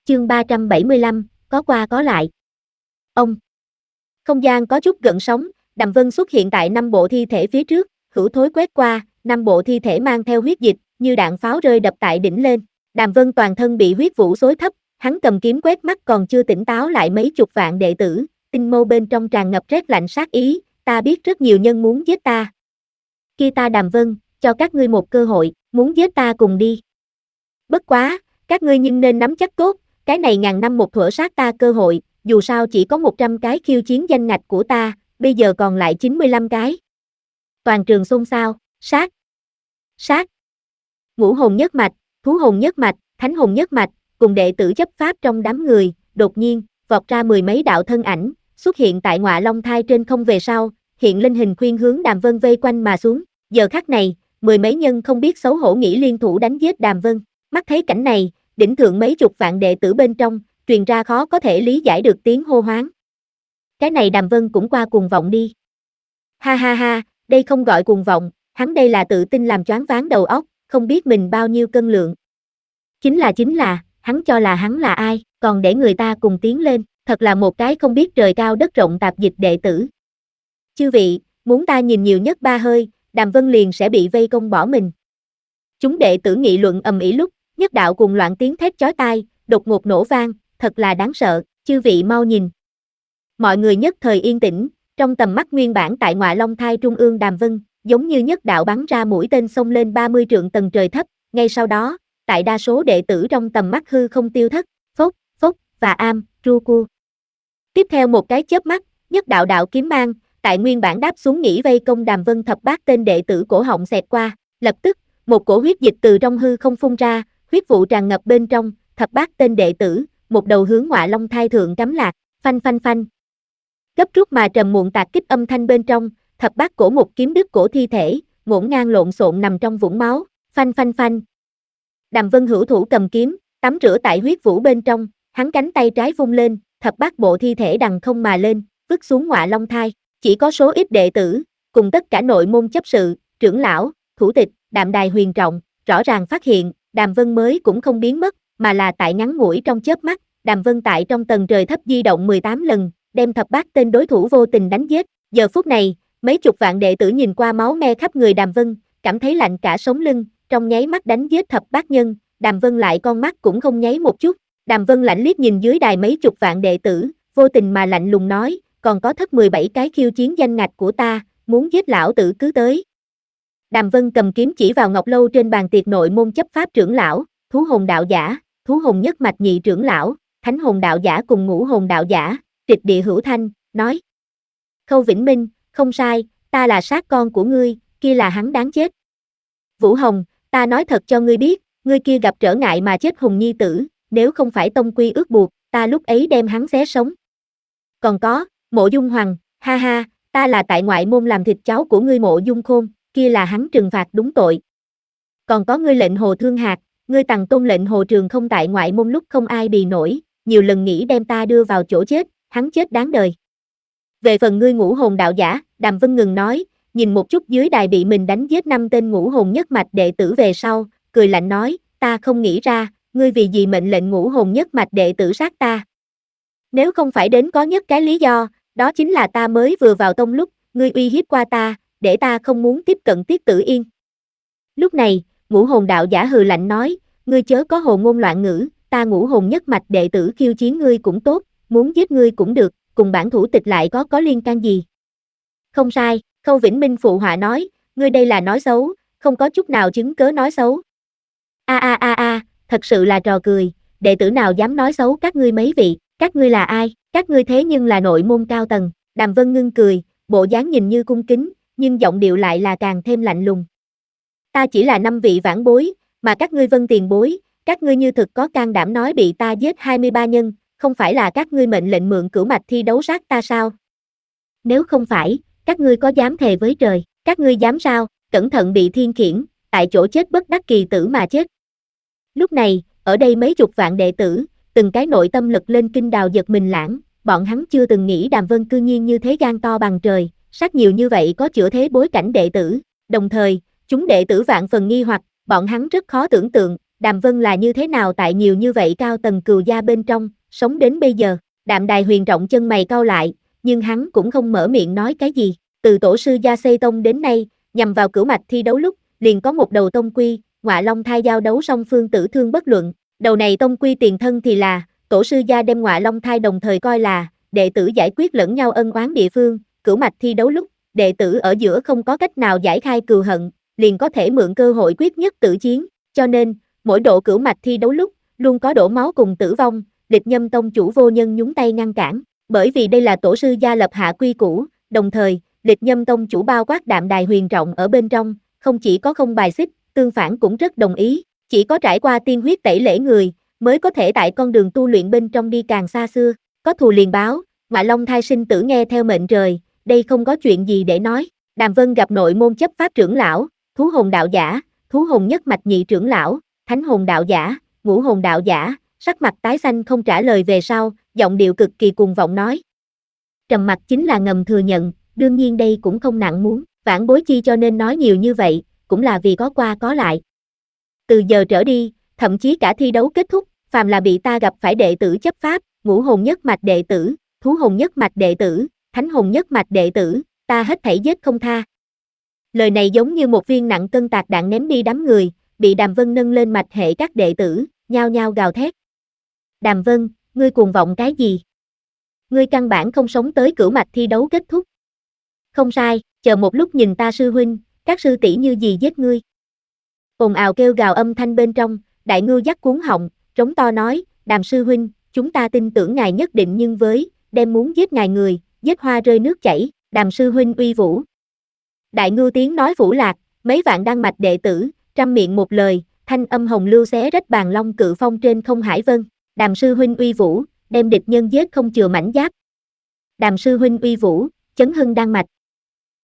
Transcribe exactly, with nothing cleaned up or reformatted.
Chương ba trăm bảy mươi lăm, có qua có lại. Ông. Không gian có chút gợn sóng, Đàm Vân xuất hiện tại năm bộ thi thể phía trước, hữu thối quét qua, năm bộ thi thể mang theo huyết dịch, như đạn pháo rơi đập tại đỉnh lên. Đàm Vân toàn thân bị huyết vũ xối thấp, hắn cầm kiếm quét mắt còn chưa tỉnh táo lại mấy chục vạn đệ tử, tinh mâu bên trong tràn ngập rét lạnh sát ý, ta biết rất nhiều nhân muốn giết ta. Kia ta Đàm Vân, cho các ngươi một cơ hội, muốn giết ta cùng đi. Bất quá, các ngươi nhưng nên nắm chắc tốt, cái này ngàn năm một thuở sát ta cơ hội, dù sao chỉ có một trăm cái khiêu chiến danh ngạch của ta, bây giờ còn lại chín mươi lăm cái. Toàn trường xôn xao, sát, sát. Ngũ hồn nhất mạch, thú hồn nhất mạch, thánh hồn nhất mạch, cùng đệ tử chấp pháp trong đám người, đột nhiên, vọt ra mười mấy đạo thân ảnh, xuất hiện tại Ngọa Long Thai trên không về sau, hiện lên hình khuyên hướng Đàm Vân vây quanh mà xuống. Giờ khắc này, mười mấy nhân không biết xấu hổ nghĩ liên thủ đánh giết Đàm Vân. Mắt thấy cảnh này, đỉnh thượng mấy chục vạn đệ tử bên trong, truyền ra khó có thể lý giải được tiếng hô hoáng. Cái này Đàm Vân cũng qua cuồng vọng đi. Ha ha ha, đây không gọi cuồng vọng, hắn đây là tự tin làm choáng váng đầu óc, không biết mình bao nhiêu cân lượng. Chính là chính là, hắn cho là hắn là ai, còn để người ta cùng tiến lên, thật là một cái không biết trời cao đất rộng tạp dịch đệ tử. Chư vị, muốn ta nhìn nhiều nhất ba hơi, Đàm Vân liền sẽ bị vây công bỏ mình. Chúng đệ tử nghị luận ầm ĩ lúc, nhất đạo cùng loạn tiếng thét chói tai, đột ngột nổ vang, thật là đáng sợ, chư vị mau nhìn. Mọi người nhất thời yên tĩnh, trong tầm mắt nguyên bản tại Ngọa Long Thai trung ương Đàm Vân, giống như nhất đạo bắn ra mũi tên xông lên ba mươi trượng tầng trời thấp, ngay sau đó, tại đa số đệ tử trong tầm mắt hư không tiêu thất, phốc, phốc, và am, ru cu. Tiếp theo một cái chớp mắt, nhất đạo đạo kiếm mang, tại nguyên bản đáp xuống nghỉ vây công Đàm Vân thập bát tên đệ tử cổ họng xẹt qua, lập tức, một cổ huyết dịch từ trong hư không phun ra, huyết vụ tràn ngập bên trong, thập bát tên đệ tử, một đầu hướng Ngọa Long Thai thượng cắm lạc, phanh phanh phanh. Gấp rút mà trầm muộn tạc kích âm thanh bên trong, thập bát cổ một kiếm đứt cổ thi thể, ngổn ngang lộn xộn nằm trong vũng máu, phanh phanh phanh. Đàm Vân hữu thủ cầm kiếm, tắm rửa tại huyết vũ bên trong, hắn cánh tay trái vung lên, thập bát bộ thi thể đằng không mà lên, vứt xuống Ngọa Long Thai, chỉ có số ít đệ tử, cùng tất cả nội môn chấp sự, trưởng lão, thủ tịch, Đạm Đài Huyền Trọng, rõ ràng phát hiện, Đàm Vân mới cũng không biến mất, mà là tại ngắn ngủi trong chớp mắt, Đàm Vân tại trong tầng trời thấp di động mười tám lần, đem thập bát tên đối thủ vô tình đánh giết. Giờ phút này, mấy chục vạn đệ tử nhìn qua máu me khắp người Đàm Vân, cảm thấy lạnh cả sống lưng, trong nháy mắt đánh giết thập bát nhân, Đàm Vân lại con mắt cũng không nháy một chút. Đàm Vân lạnh liếc nhìn dưới đài mấy chục vạn đệ tử, vô tình mà lạnh lùng nói, còn có thất mười bảy cái khiêu chiến danh ngạch của ta, muốn giết lão tử cứ tới. Đàm Vân cầm kiếm chỉ vào ngọc lâu trên bàn tiệc nội môn chấp pháp trưởng lão, thú hồn đạo giả, thú hồn nhất mạch nhị trưởng lão, thánh hồn đạo giả cùng ngũ hồn đạo giả, trịch địa hữu thanh, nói. Khâu Vĩnh Minh, không sai, ta là sát con của ngươi, kia là hắn đáng chết. Vũ Hồng, ta nói thật cho ngươi biết, ngươi kia gặp trở ngại mà chết Hùng nhi tử, nếu không phải tông quy ước buộc, ta lúc ấy đem hắn xé sống. Còn có, Mộ Dung Hoàng, ha ha, ta là tại ngoại môn làm thịt cháu của ngươi Mộ Dung Khôn, kia là hắn trừng phạt đúng tội. Còn có ngươi lệnh Hồ Thương Hạc, ngươi tằng tôn lệnh Hồ Trường không tại ngoại môn lúc không ai bì nổi, nhiều lần nghĩ đem ta đưa vào chỗ chết, hắn chết đáng đời. Về phần ngươi ngũ hồn đạo giả, Đàm Vân ngừng nói, nhìn một chút dưới đài bị mình đánh giết năm tên ngũ hồn nhất mạch đệ tử về sau, cười lạnh nói, ta không nghĩ ra, ngươi vì gì mệnh lệnh ngũ hồn nhất mạch đệ tử sát ta. Nếu không phải đến có nhất cái lý do, đó chính là ta mới vừa vào tông lúc, ngươi uy hiếp qua ta, để ta không muốn tiếp cận Tiết Tử Yên. Lúc này, ngũ hồn đạo giả hừ lạnh nói, ngươi chớ có hồ ngôn loạn ngữ, ta ngũ hồn nhất mạch đệ tử khiêu chiến ngươi cũng tốt, muốn giết ngươi cũng được, cùng bản thủ tịch lại có có liên can gì. Không sai, Khâu Vĩnh Minh phụ họa nói, ngươi đây là nói xấu, không có chút nào chứng cớ nói xấu. A a a a, thật sự là trò cười, đệ tử nào dám nói xấu các ngươi mấy vị, các ngươi là ai, các ngươi thế nhưng là nội môn cao tầng. Đàm Vân ngưng cười, bộ dáng nhìn như cung kính, nhưng giọng điệu lại là càng thêm lạnh lùng. Ta chỉ là năm vị vãn bối, mà các ngươi Vân tiền bối, các ngươi như thực có can đảm nói bị ta giết hai mươi ba nhân, không phải là các ngươi mệnh lệnh mượn cửu mạch thi đấu sát ta sao? Nếu không phải, các ngươi có dám thề với trời, các ngươi dám sao, cẩn thận bị thiên khiển, tại chỗ chết bất đắc kỳ tử mà chết. Lúc này, ở đây mấy chục vạn đệ tử, từng cái nội tâm lực lên kinh đào giật mình lãng, bọn hắn chưa từng nghĩ Đàm Vân cư nhiên như thế gan to bằng trời, sát nhiều như vậy có chữa thế bối cảnh đệ tử, đồng thời, chúng đệ tử vạn phần nghi hoặc, bọn hắn rất khó tưởng tượng, Đàm Vân là như thế nào tại nhiều như vậy cao tầng cừu gia bên trong, sống đến bây giờ, Đạm Đài Huyền trọng chân mày cau lại, nhưng hắn cũng không mở miệng nói cái gì, từ tổ sư gia xây tông đến nay, nhằm vào cửu mạch thi đấu lúc, liền có một đầu tông quy, Ngọa Long thai giao đấu song phương tử thương bất luận, đầu này tông quy tiền thân thì là, tổ sư gia đem Ngọa Long thai đồng thời coi là, đệ tử giải quyết lẫn nhau ân oán địa phương, cửu mạch thi đấu lúc, đệ tử ở giữa không có cách nào giải khai cừu hận, liền có thể mượn cơ hội quyết nhất tử chiến, cho nên, mỗi độ cửu mạch thi đấu lúc, luôn có đổ máu cùng tử vong, Địch Nhâm tông chủ vô nhân nhúng tay ngăn cản, bởi vì đây là tổ sư gia lập hạ quy củ, đồng thời, Địch Nhâm tông chủ bao quát Đạm Đài Huyền trọng ở bên trong, không chỉ có không bài xích, tương phản cũng rất đồng ý, chỉ có trải qua tiên huyết tẩy lễ người, mới có thể tại con đường tu luyện bên trong đi càng xa xưa, có thù liền báo, Ngọa Long thai sinh tử nghe theo mệnh trời, đây không có chuyện gì để nói, Đàm Vân gặp nội môn chấp pháp trưởng lão, thú hồn đạo giả, thú hồn nhất mạch nhị trưởng lão, thánh hồn đạo giả, ngũ hồn đạo giả, sắc mặt tái xanh không trả lời về sau, giọng điệu cực kỳ cuồng vọng nói. Trầm mặc chính là ngầm thừa nhận, đương nhiên đây cũng không nặng muốn, vãn bối chi cho nên nói nhiều như vậy, cũng là vì có qua có lại. Từ giờ trở đi, thậm chí cả thi đấu kết thúc, phàm là bị ta gặp phải đệ tử chấp pháp, ngũ hồn nhất mạch đệ tử, thú hồn nhất mạch đệ tử, thánh hồn nhất mạch đệ tử, ta hết thảy giết không tha. Lời này giống như một viên nặng cân tạc đạn ném đi đám người, bị Đàm Vân nâng lên mạch hệ các đệ tử, nhao nhao gào thét. Đàm Vân, ngươi cuồng vọng cái gì? Ngươi căn bản không sống tới cửu mạch thi đấu kết thúc. Không sai, chờ một lúc nhìn ta sư huynh, các sư tỷ như gì giết ngươi. Ồn ào kêu gào âm thanh bên trong, đại ngưu dắt cuốn họng, trống to nói, Đàm sư huynh, chúng ta tin tưởng ngài nhất định nhưng với, đem muốn giết ngài người, giết hoa rơi nước chảy, Đàm sư huynh uy vũ. Đại ngưu tiếng nói vũ lạc, mấy vạn đăng mạch đệ tử, trăm miệng một lời, thanh âm hồng lưu xé rách bàn long cự phong trên không hải vân, Đàm sư huynh uy vũ, đem địch nhân giết không chừa mảnh giáp. Đàm sư huynh uy vũ, chấn hưng đan mạch,